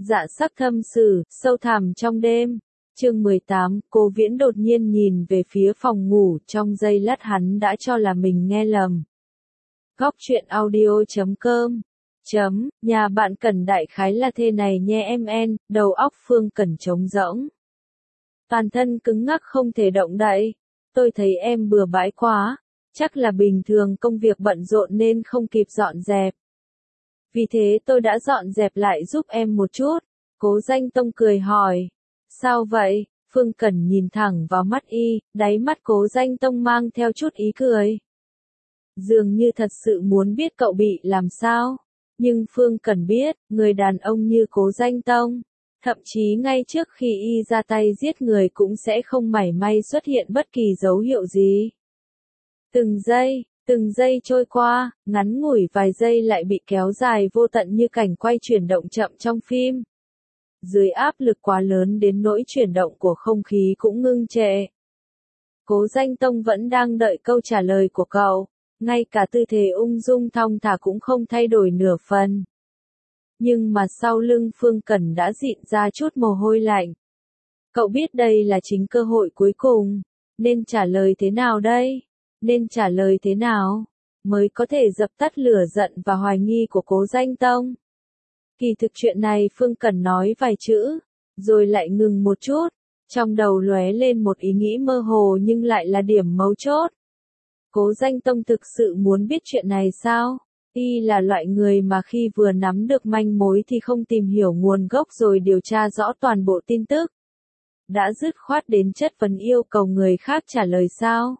Dạ sắc thâm sử, sâu thẳm trong đêm. Chương 18, Cố Viễn đột nhiên nhìn về phía phòng ngủ, trong giây lát hắn đã cho là mình nghe lầm. Góc truyện audio.com Nhà bạn Cẩn đại khái là thế này nhé em, đầu óc Phương Cẩn trống rỗng. Toàn thân cứng ngắc không thể động đậy. Tôi thấy em bừa bãi quá, chắc là bình thường công việc bận rộn nên không kịp dọn dẹp. Vì thế tôi đã dọn dẹp lại giúp em một chút. Cố Danh Tông cười hỏi. Sao vậy? Phương Cẩn nhìn thẳng vào mắt y, đáy mắt Cố Danh Tông mang theo chút ý cười. Dường như thật sự muốn biết cậu bị làm sao. Nhưng Phương Cẩn biết, người đàn ông như Cố Danh Tông, thậm chí ngay trước khi y ra tay giết người cũng sẽ không mảy may xuất hiện bất kỳ dấu hiệu gì. Từng giây trôi qua, ngắn ngủi vài giây lại bị kéo dài vô tận như cảnh quay chuyển động chậm trong phim. Dưới áp lực quá lớn đến nỗi chuyển động của không khí cũng ngưng trệ. Cố Danh Tông vẫn đang đợi câu trả lời của cậu, ngay cả tư thế ung dung thong thả cũng không thay đổi nửa phần. Nhưng mà sau lưng Phương Cẩn đã dịn ra chút mồ hôi lạnh. Cậu biết đây là chính cơ hội cuối cùng, nên trả lời thế nào đây? Nên trả lời thế nào mới có thể dập tắt lửa giận và hoài nghi của Cố Danh Tông? Kỳ thực chuyện này Phương Cẩn nói vài chữ, rồi lại ngừng một chút, trong đầu lóe lên một ý nghĩ mơ hồ nhưng lại là điểm mấu chốt. Cố Danh Tông thực sự muốn biết chuyện này sao? Y là loại người mà khi vừa nắm được manh mối thì không tìm hiểu nguồn gốc rồi điều tra rõ toàn bộ tin tức. Đã dứt khoát đến chất vấn yêu cầu người khác trả lời sao?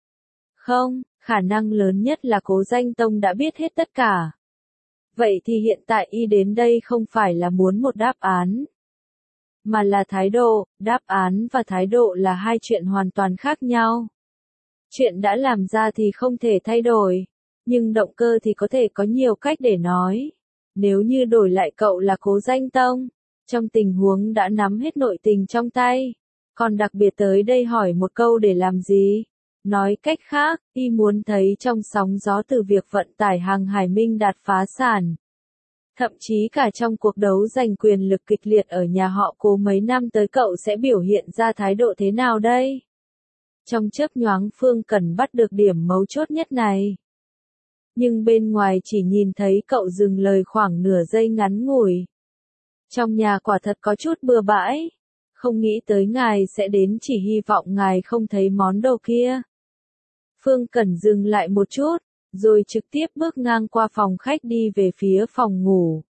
Không, khả năng lớn nhất là Cố Danh Tông đã biết hết tất cả. Vậy thì hiện tại y đến đây không phải là muốn một đáp án, mà là thái độ. Đáp án và thái độ là hai chuyện hoàn toàn khác nhau. Chuyện đã làm ra thì không thể thay đổi, nhưng động cơ thì có thể có nhiều cách để nói. Nếu như đổi lại cậu là Cố Danh Tông, trong tình huống đã nắm hết nội tình trong tay, còn đặc biệt tới đây hỏi một câu để làm gì? Nói cách khác, y muốn thấy trong sóng gió từ việc vận tải hàng hải Minh Đạt phá sản. Thậm chí cả trong cuộc đấu giành quyền lực kịch liệt ở nhà họ Cố mấy năm tới cậu sẽ biểu hiện ra thái độ thế nào đây? Trong chớp nhoáng Phương Cẩn bắt được điểm mấu chốt nhất này. Nhưng bên ngoài chỉ nhìn thấy cậu dừng lời khoảng nửa giây ngắn ngủi. Trong nhà quả thật có chút bừa bãi. Không nghĩ tới ngài sẽ đến, chỉ hy vọng ngài không thấy món đồ kia. Phương Cẩn dừng lại một chút, rồi trực tiếp bước ngang qua phòng khách đi về phía phòng ngủ.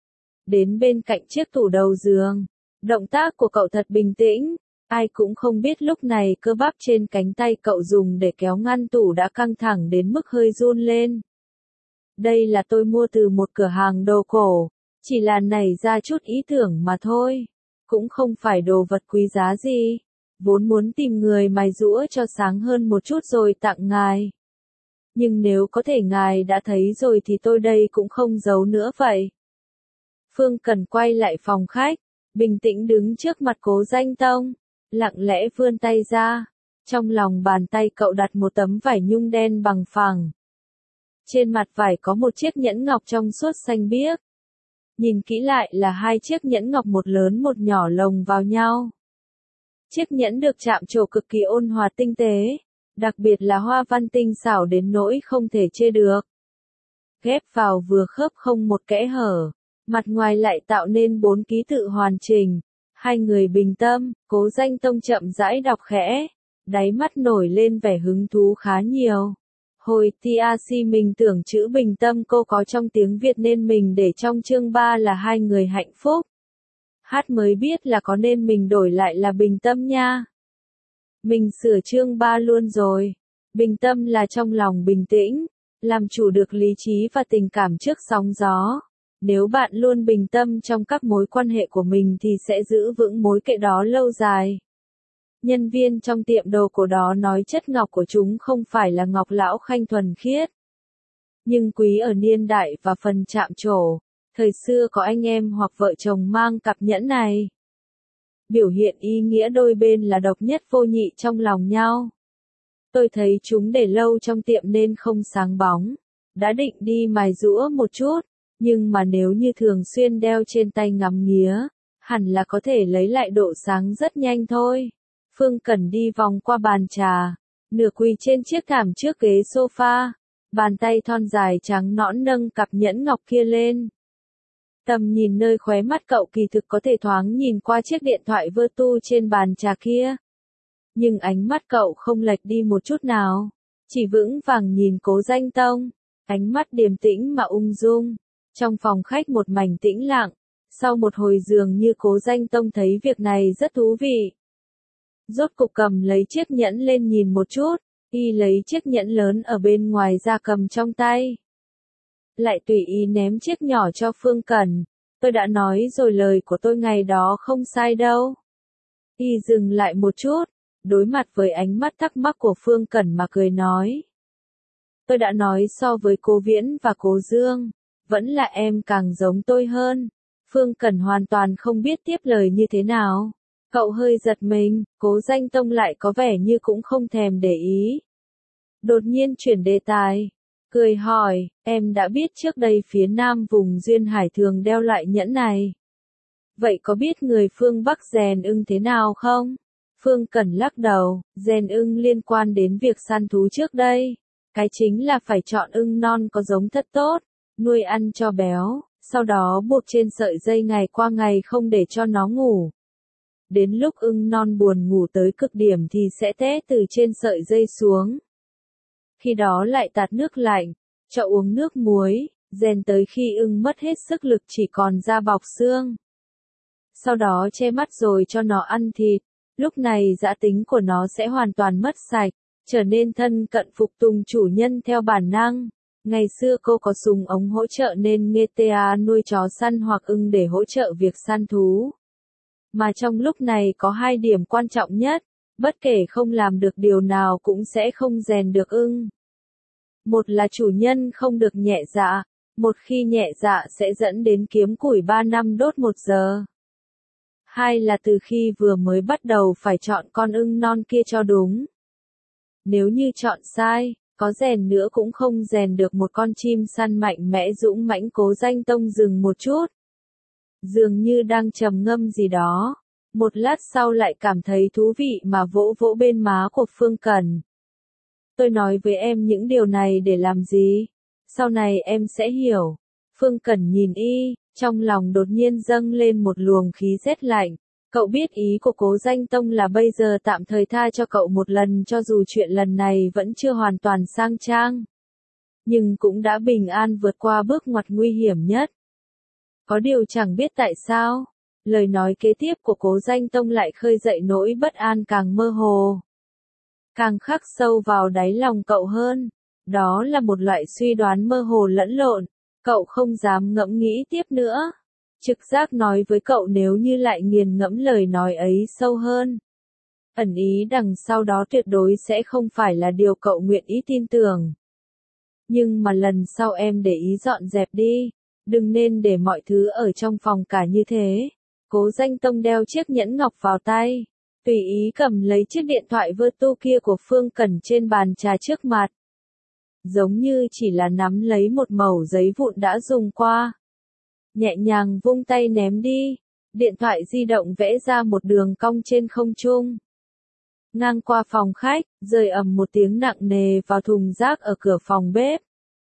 Đến bên cạnh chiếc tủ đầu giường. Động tác của cậu thật bình tĩnh. Ai cũng không biết lúc này cơ bắp trên cánh tay cậu dùng để kéo ngăn tủ đã căng thẳng đến mức hơi run lên. Đây là tôi mua từ một cửa hàng đồ cổ, chỉ là nảy ra chút ý tưởng mà thôi, cũng không phải đồ vật quý giá gì, vốn muốn tìm người mài giũa cho sáng hơn một chút rồi tặng ngài. Nhưng nếu có thể ngài đã thấy rồi thì tôi đây cũng không giấu nữa vậy. Phương Cẩn quay lại phòng khách, bình tĩnh đứng trước mặt Cố Danh Tông, lặng lẽ vươn tay ra, trong lòng bàn tay cậu đặt một tấm vải nhung đen bằng phẳng. Trên mặt vải có một chiếc nhẫn ngọc trong suốt xanh biếc. Nhìn kỹ lại là hai chiếc nhẫn ngọc một lớn một nhỏ lồng vào nhau. Chiếc nhẫn được chạm trổ cực kỳ ôn hòa tinh tế, đặc biệt là hoa văn tinh xảo đến nỗi không thể chê được. Ghép vào vừa khớp không một kẽ hở, mặt ngoài lại tạo nên 4 ký tự hoàn chỉnh. Hai người bình tâm, Cố Danh Tông chậm rãi đọc khẽ, đáy mắt nổi lên vẻ hứng thú khá nhiều. Hồi TRC mình tưởng chữ bình tâm cô có trong tiếng Việt nên mình để trong chương 3 là hai người hạnh phúc. Hát mới biết là có nên mình đổi lại là bình tâm nha. Mình sửa chương 3 luôn rồi. Bình tâm là trong lòng bình tĩnh, làm chủ được lý trí và tình cảm trước sóng gió. Nếu bạn luôn bình tâm trong các mối quan hệ của mình thì sẽ giữ vững mối kệ đó lâu dài. Nhân viên trong tiệm đồ cổ đó nói chất ngọc của chúng không phải là ngọc lão khanh thuần khiết, nhưng quý ở niên đại và phần chạm trổ. Thời xưa có anh em hoặc vợ chồng mang cặp nhẫn này. Biểu hiện ý nghĩa đôi bên là độc nhất vô nhị trong lòng nhau. Tôi thấy chúng để lâu trong tiệm nên không sáng bóng. Đã định đi mài giũa một chút, Nhưng mà nếu như thường xuyên đeo trên tay ngắm nghía, hẳn là có thể lấy lại độ sáng rất nhanh thôi. Phương Cẩn đi vòng qua bàn trà, nửa quỳ trên chiếc thảm trước ghế sofa, bàn tay thon dài trắng nõn nâng cặp nhẫn ngọc kia lên. Tầm nhìn nơi khóe mắt cậu kỳ thực có thể thoáng nhìn qua chiếc điện thoại vơ tu trên bàn trà kia. Nhưng ánh mắt cậu không lệch đi một chút nào, chỉ vững vàng nhìn Cố Danh Tông, ánh mắt điềm tĩnh mà ung dung. Trong phòng khách một mảnh tĩnh lặng, sau một hồi dường như Cố Danh Tông thấy việc này rất thú vị. Rốt cục cầm lấy chiếc nhẫn lên nhìn một chút, y lấy chiếc nhẫn lớn ở bên ngoài ra cầm trong tay. Lại tùy ý ném chiếc nhỏ cho Phương Cẩn, tôi đã nói rồi lời của tôi ngày đó không sai đâu. Y dừng lại một chút, đối mặt với ánh mắt thắc mắc của Phương Cẩn mà cười nói. Tôi đã nói so với Cố Viễn và Cố Dương, vẫn là em càng giống tôi hơn. Phương Cẩn hoàn toàn không biết tiếp lời như thế nào. Cậu hơi giật mình, Cố Danh Tông lại có vẻ như cũng không thèm để ý. Đột nhiên chuyển đề tài, cười hỏi, em đã biết trước đây phía nam vùng Duyên Hải thường đeo loại nhẫn này. Vậy có biết người phương Bắc rèn ưng thế nào không? Phương Cẩn lắc đầu, rèn ưng liên quan đến việc săn thú trước đây. Cái chính là phải chọn ưng non có giống thật tốt, nuôi ăn cho béo, sau đó buộc trên sợi dây ngày qua ngày không để cho nó ngủ. Đến lúc ưng non buồn ngủ tới cực điểm thì sẽ té từ trên sợi dây xuống. Khi đó lại tạt nước lạnh, cho uống nước muối, rèn tới khi ưng mất hết sức lực chỉ còn da bọc xương. Sau đó che mắt rồi cho nó ăn thịt, lúc này dã tính của nó sẽ hoàn toàn mất sạch, trở nên thân cận phục tùng chủ nhân theo bản năng. Ngày xưa cô có súng ống hỗ trợ nên GTA nuôi chó săn hoặc ưng để hỗ trợ việc săn thú. Mà trong lúc này có hai điểm quan trọng nhất, bất kể không làm được điều nào cũng sẽ không rèn được ưng. Một là chủ nhân không được nhẹ dạ, một khi nhẹ dạ sẽ dẫn đến kiếm củi 3 năm đốt 1 giờ. Hai là từ khi vừa mới bắt đầu phải chọn con ưng non kia cho đúng. Nếu như chọn sai, có rèn nữa cũng không rèn được một con chim săn mạnh mẽ dũng mãnh. Cố Danh Tông dừng một chút, dường như đang trầm ngâm gì đó. Một lát sau lại cảm thấy thú vị mà vỗ vỗ bên má của Phương Cẩn. Tôi nói với em những điều này để làm gì? Sau này em sẽ hiểu. Phương Cẩn nhìn y, trong lòng đột nhiên dâng lên một luồng khí rét lạnh. Cậu biết ý của Cố Danh Tông là bây giờ tạm thời tha cho cậu một lần cho dù chuyện lần này vẫn chưa hoàn toàn sang trang. Nhưng cũng đã bình an vượt qua bước ngoặt nguy hiểm nhất. Có điều chẳng biết tại sao, lời nói kế tiếp của Cố Danh Tông lại khơi dậy nỗi bất an càng mơ hồ. Càng khắc sâu vào đáy lòng cậu hơn. Đó là một loại suy đoán mơ hồ lẫn lộn. Cậu không dám ngẫm nghĩ tiếp nữa. Trực giác nói với cậu nếu như lại nghiền ngẫm lời nói ấy sâu hơn. Ẩn ý đằng sau đó tuyệt đối sẽ không phải là điều cậu nguyện ý tin tưởng. Nhưng mà lần sau em để ý dọn dẹp đi. Đừng nên để mọi thứ ở trong phòng cả như thế. Cố Danh Tông đeo chiếc nhẫn ngọc vào tay. Tùy ý cầm lấy chiếc điện thoại Vertu kia của Phương Cẩn trên bàn trà trước mặt. Giống như chỉ là nắm lấy một mẩu giấy vụn đã dùng qua. Nhẹ nhàng vung tay ném đi. Điện thoại di động vẽ ra một đường cong trên không trung. Ngang qua phòng khách, rơi ầm một tiếng nặng nề vào thùng rác ở cửa phòng bếp.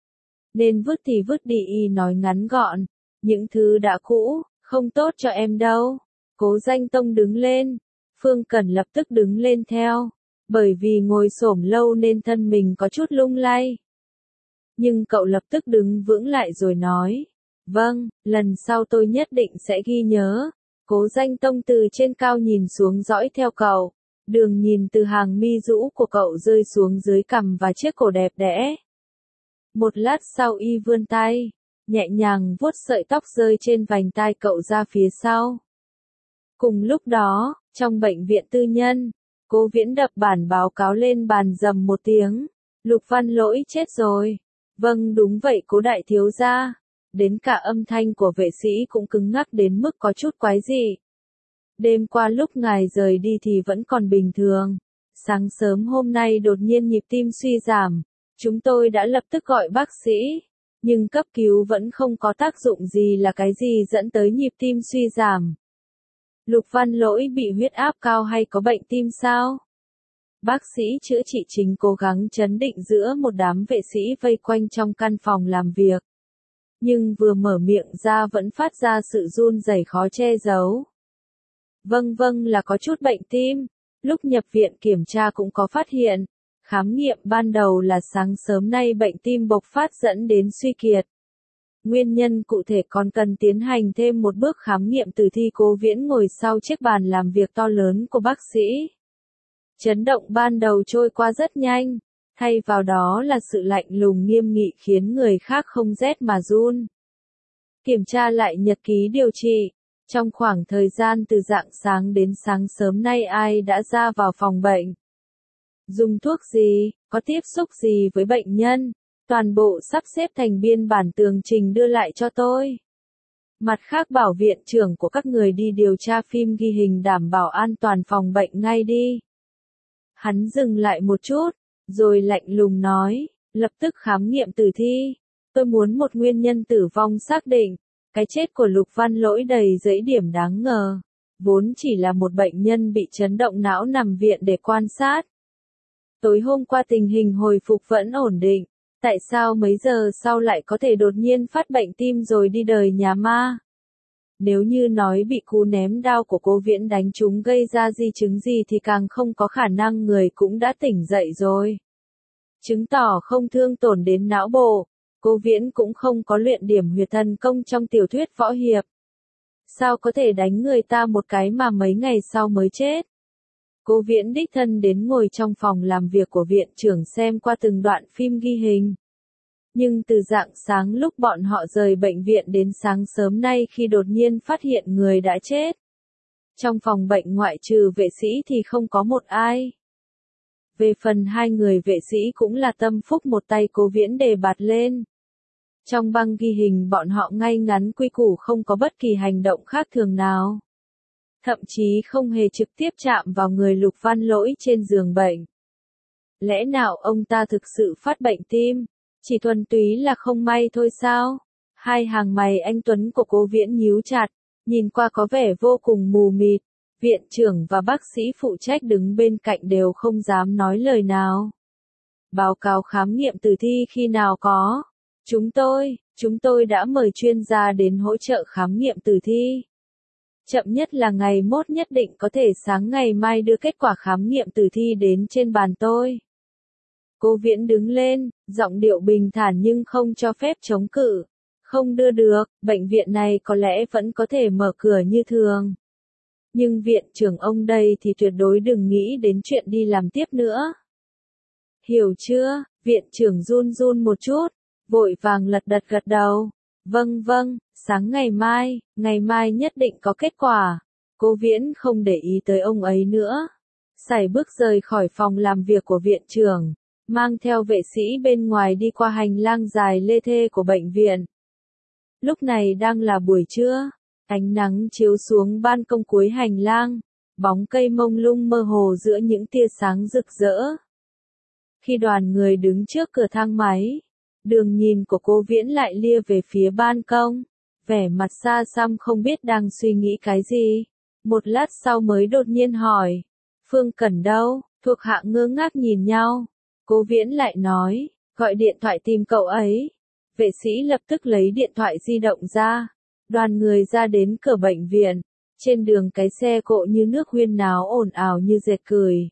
Nên vứt thì vứt đi, y nói ngắn gọn. Những thứ đã cũ, không tốt cho em đâu. Cố Danh Tông đứng lên. Phương Cẩn lập tức đứng lên theo. Bởi vì ngồi xổm lâu nên thân mình có chút lung lay. Nhưng cậu lập tức đứng vững lại rồi nói. Vâng, lần sau tôi nhất định sẽ ghi nhớ. Cố Danh Tông từ trên cao nhìn xuống dõi theo cậu. Đường nhìn từ hàng mi rũ của cậu rơi xuống dưới cằm và chiếc cổ đẹp đẽ. Một lát sau y vươn tay, nhẹ nhàng vuốt sợi tóc rơi trên vành tai cậu ra phía sau. Cùng lúc đó, trong bệnh viện tư nhân, Cố Viễn đập bản báo cáo lên bàn rầm một tiếng. Lục Văn Lỗi chết rồi. Vâng đúng vậy Cố đại thiếu gia. Đến cả âm thanh của vệ sĩ cũng cứng ngắc đến mức có chút quái dị. Đêm qua lúc ngài rời đi thì vẫn còn bình thường. Sáng sớm hôm nay đột nhiên nhịp tim suy giảm. Chúng tôi đã lập tức gọi bác sĩ. Nhưng cấp cứu vẫn không có tác dụng gì là cái gì dẫn tới nhịp tim suy giảm. Lục Văn Lỗi bị huyết áp cao hay có bệnh tim sao? Bác sĩ chữa trị chính cố gắng trấn định giữa một đám vệ sĩ vây quanh trong căn phòng làm việc. Nhưng vừa mở miệng ra vẫn phát ra sự run rẩy khó che giấu. Vâng là có chút bệnh tim. Lúc nhập viện kiểm tra cũng có phát hiện. Khám nghiệm ban đầu là sáng sớm nay bệnh tim bộc phát dẫn đến suy kiệt. Nguyên nhân cụ thể còn cần tiến hành thêm một bước khám nghiệm tử thi. Cố Viễn ngồi sau chiếc bàn làm việc to lớn của bác sĩ. Chấn động ban đầu trôi qua rất nhanh, thay vào đó là sự lạnh lùng nghiêm nghị khiến người khác không rét mà run. Kiểm tra lại nhật ký điều trị. Trong khoảng thời gian từ rạng sáng đến sáng sớm nay ai đã ra vào phòng bệnh? Dùng thuốc gì, có tiếp xúc gì với bệnh nhân? Toàn bộ sắp xếp thành biên bản tường trình đưa lại cho tôi. Mặt khác bảo viện trưởng của các người đi điều tra phim ghi hình đảm bảo an toàn phòng bệnh ngay đi. Hắn dừng lại một chút, rồi lạnh lùng nói, lập tức khám nghiệm tử thi. Tôi muốn một nguyên nhân tử vong xác định. Cái chết của Lục Văn Lỗi đầy dẫy điểm đáng ngờ. Vốn chỉ là một bệnh nhân bị chấn động não nằm viện để quan sát. Tối hôm qua tình hình hồi phục vẫn ổn định. Tại sao mấy giờ sau lại có thể đột nhiên phát bệnh tim rồi đi đời nhà ma? Nếu như nói bị cú ném đao của Cố Viễn đánh trúng gây ra di chứng gì thì càng không có khả năng người cũng đã tỉnh dậy rồi. Chứng tỏ không thương tổn đến não bộ. Cố Viễn cũng không có luyện điểm huyệt thần công trong tiểu thuyết võ hiệp. Sao có thể đánh người ta một cái mà mấy ngày sau mới chết? Cố Viễn đích thân đến ngồi trong phòng làm việc của viện trưởng xem qua từng đoạn phim ghi hình. Nhưng từ rạng sáng lúc bọn họ rời bệnh viện đến sáng sớm nay khi đột nhiên phát hiện người đã chết. Trong phòng bệnh ngoại trừ vệ sĩ thì không có một ai. Về phần hai người vệ sĩ cũng là tâm phúc một tay Cố Viễn đề bạt lên. Trong băng ghi hình bọn họ ngay ngắn quy củ không có bất kỳ hành động khác thường nào. Thậm chí không hề trực tiếp chạm vào người Lục Văn Lỗi trên giường bệnh. Lẽ nào ông ta thực sự phát bệnh tim? Chỉ thuần túy là không may thôi sao? Hai hàng mày anh Tuấn của Cố Viễn nhíu chặt, nhìn qua có vẻ vô cùng mù mịt. Viện trưởng và bác sĩ phụ trách đứng bên cạnh đều không dám nói lời nào. Báo cáo khám nghiệm tử thi khi nào có? Chúng tôi đã mời chuyên gia đến hỗ trợ khám nghiệm tử thi. Chậm nhất là ngày mốt nhất định có thể sáng ngày mai đưa kết quả khám nghiệm tử thi đến trên bàn tôi. Cố Viễn đứng lên, giọng điệu bình thản nhưng không cho phép chống cự. Không đưa được, bệnh viện này có lẽ vẫn có thể mở cửa như thường. Nhưng viện trưởng ông đây thì tuyệt đối đừng nghĩ đến chuyện đi làm tiếp nữa. Hiểu chưa? Viện trưởng run run một chút, vội vàng lật đật gật đầu. Vâng, sáng ngày mai nhất định có kết quả. Cố Viễn không để ý tới ông ấy nữa. Sải bước rời khỏi phòng làm việc của viện trưởng, mang theo vệ sĩ bên ngoài đi qua hành lang dài lê thê của bệnh viện. Lúc này đang là buổi trưa, ánh nắng chiếu xuống ban công cuối hành lang, bóng cây mông lung mơ hồ giữa những tia sáng rực rỡ. Khi đoàn người đứng trước cửa thang máy, đường nhìn của Cố Viễn lại lia về phía ban công, vẻ mặt xa xăm không biết đang suy nghĩ cái gì. Một lát sau mới đột nhiên hỏi, Phương Cẩn đâu? Thuộc hạ ngơ ngác nhìn nhau. Cố Viễn lại nói, gọi điện thoại tìm cậu ấy. Vệ sĩ lập tức lấy điện thoại di động ra. Đoàn người ra đến cửa bệnh viện. Trên đường cái xe cộ như nước huyên náo ồn ào như dệt cười.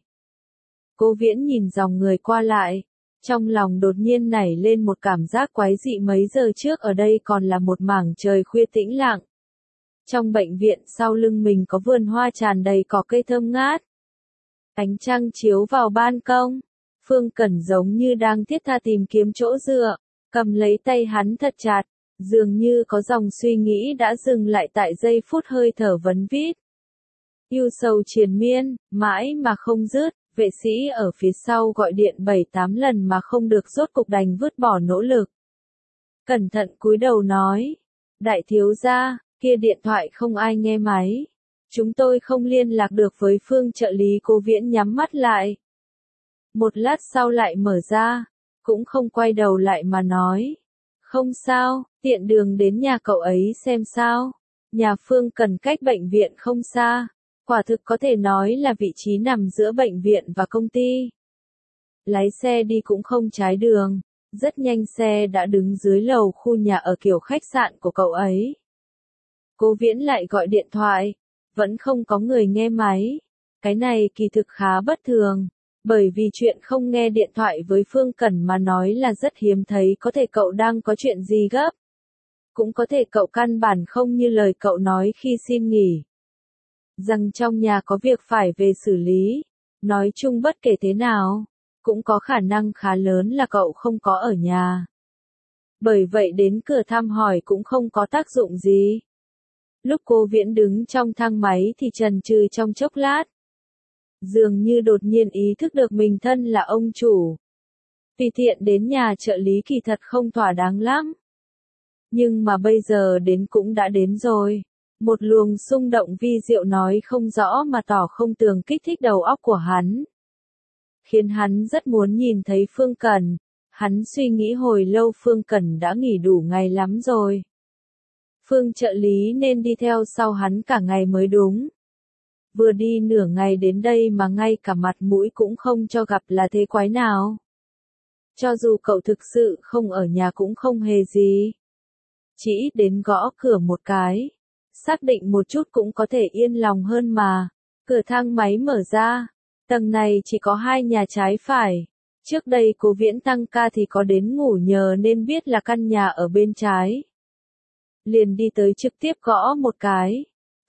Cố Viễn nhìn dòng người qua lại. Trong lòng đột nhiên nảy lên một cảm giác quái dị, mấy giờ trước ở đây còn là một mảng trời khuya tĩnh lặng. Trong bệnh viện sau lưng mình có vườn hoa tràn đầy cỏ cây thơm ngát. Ánh trăng chiếu vào ban công. Phương Cẩn giống như đang thiết tha tìm kiếm chỗ dựa, cầm lấy tay hắn thật chặt, dường như có dòng suy nghĩ đã dừng lại tại giây phút hơi thở vấn vít. Yêu sầu triền miên, mãi mà không dứt, vệ sĩ ở phía sau gọi điện 7-8 lần mà không được, rốt cục đành vứt bỏ nỗ lực. Cẩn thận cúi đầu nói, đại thiếu gia, kia điện thoại không ai nghe máy. Chúng tôi không liên lạc được với Phương trợ lý. Cố Viễn nhắm mắt lại. Một lát sau lại mở ra, cũng không quay đầu lại mà nói. Không sao, tiện đường đến nhà cậu ấy xem sao. Nhà Phương Cần cách bệnh viện không xa. Quả thực có thể nói là vị trí nằm giữa bệnh viện và công ty. Lái xe đi cũng không trái đường. Rất nhanh xe đã đứng dưới lầu khu nhà ở kiểu khách sạn của cậu ấy. Cố Viễn lại gọi điện thoại. Vẫn không có người nghe máy. Cái này kỳ thực khá bất thường. Bởi vì chuyện không nghe điện thoại với Phương Cẩn mà nói là rất hiếm thấy, có thể cậu đang có chuyện gì gấp. Cũng có thể cậu căn bản không như lời cậu nói khi xin nghỉ. Rằng trong nhà có việc phải về xử lý. Nói chung bất kể thế nào, cũng có khả năng khá lớn là cậu không có ở nhà. Bởi vậy đến cửa thăm hỏi cũng không có tác dụng gì. Lúc Cố Viễn đứng trong thang máy thì chần chừ trong chốc lát. Dường như đột nhiên ý thức được mình thân là ông chủ. Vì tiện đến nhà trợ lý kỳ thật không thỏa đáng lắm. Nhưng mà bây giờ đến cũng đã đến rồi. Một luồng xung động vi diệu nói không rõ mà tỏ không tường kích thích đầu óc của hắn. Khiến hắn rất muốn nhìn thấy Phương Cẩn. Hắn suy nghĩ hồi lâu Phương Cẩn đã nghỉ đủ ngày lắm rồi. Phương trợ lý nên đi theo sau hắn cả ngày mới đúng. Vừa đi nửa ngày đến đây mà ngay cả mặt mũi cũng không cho gặp là thế quái nào. Cho dù cậu thực sự không ở nhà cũng không hề gì. Chỉ đến gõ cửa một cái. Xác định một chút cũng có thể yên lòng hơn mà. Cửa thang máy mở ra. Tầng này chỉ có 2 nhà trái phải. Trước đây Cố Viễn tăng ca thì có đến ngủ nhờ nên biết là căn nhà ở bên trái. Liền đi tới trực tiếp gõ một cái.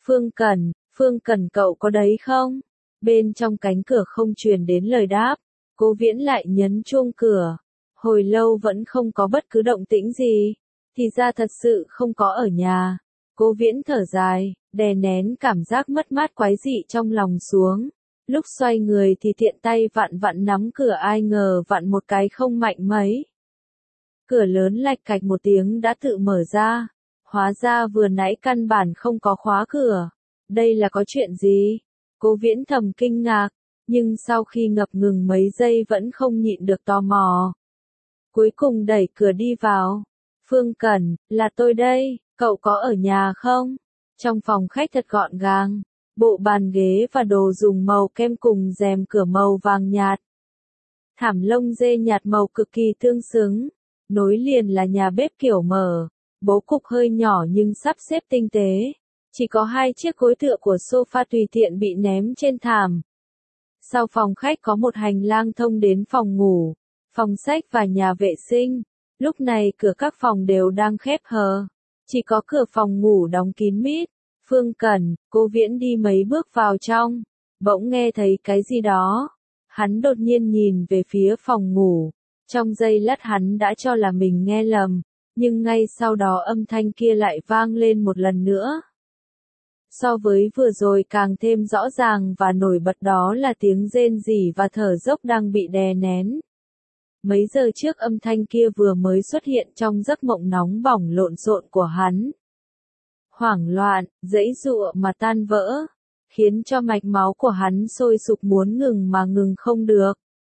Phương Cẩn cậu có đấy không? Bên trong cánh cửa không truyền đến lời đáp. Cố Viễn lại nhấn chuông cửa. Hồi lâu vẫn không có bất cứ động tĩnh gì. Thì ra thật sự không có ở nhà. Cố Viễn thở dài, đè nén cảm giác mất mát quái dị trong lòng xuống. Lúc xoay người thì tiện tay vặn vặn nắm cửa, ai ngờ vặn một cái không mạnh mấy. Cửa lớn lạch cạch một tiếng đã tự mở ra. Hóa ra vừa nãy căn bản không có khóa cửa. Đây là có chuyện gì? Cố Viễn thầm kinh ngạc, nhưng sau khi ngập ngừng mấy giây vẫn không nhịn được tò mò. Cuối cùng đẩy cửa đi vào. Phương Cẩn, là tôi đây, cậu có ở nhà không? Trong phòng khách thật gọn gàng, bộ bàn ghế và đồ dùng màu kem cùng rèm cửa màu vàng nhạt. Thảm lông dê nhạt màu cực kỳ tương xứng, nối liền là nhà bếp kiểu mở, bố cục hơi nhỏ nhưng sắp xếp tinh tế. Chỉ có 2 chiếc gối tựa của sofa tùy tiện bị ném trên thảm. Sau phòng khách có một hành lang thông đến phòng ngủ, phòng sách và nhà vệ sinh. Lúc này cửa các phòng đều đang khép hờ. Chỉ có cửa phòng ngủ đóng kín mít. Phương Cẩn, Cố Viễn đi mấy bước vào trong. Bỗng nghe thấy cái gì đó. Hắn đột nhiên nhìn về phía phòng ngủ. Trong giây lát hắn đã cho là mình nghe lầm. Nhưng ngay sau đó âm thanh kia lại vang lên một lần nữa. So với vừa rồi càng thêm rõ ràng và nổi bật, đó là tiếng rên rỉ và thở dốc đang bị đè nén. Mấy giờ trước âm thanh kia vừa mới xuất hiện trong giấc mộng nóng bỏng lộn xộn của hắn. Hoảng loạn, giãy giụa mà tan vỡ, khiến cho mạch máu của hắn sôi sục muốn ngừng mà ngừng không được.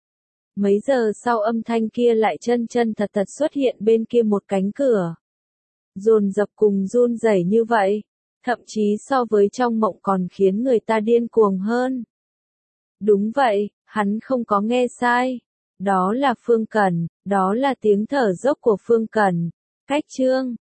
Mấy giờ sau âm thanh kia lại chân chân thật thật xuất hiện bên kia một cánh cửa. Dồn dập cùng run rẩy như vậy, thậm chí so với trong mộng còn khiến người ta điên cuồng hơn. Đúng vậy, hắn không có nghe sai. Đó là Phương Cẩn, đó là tiếng thở dốc của Phương Cẩn. Cách chương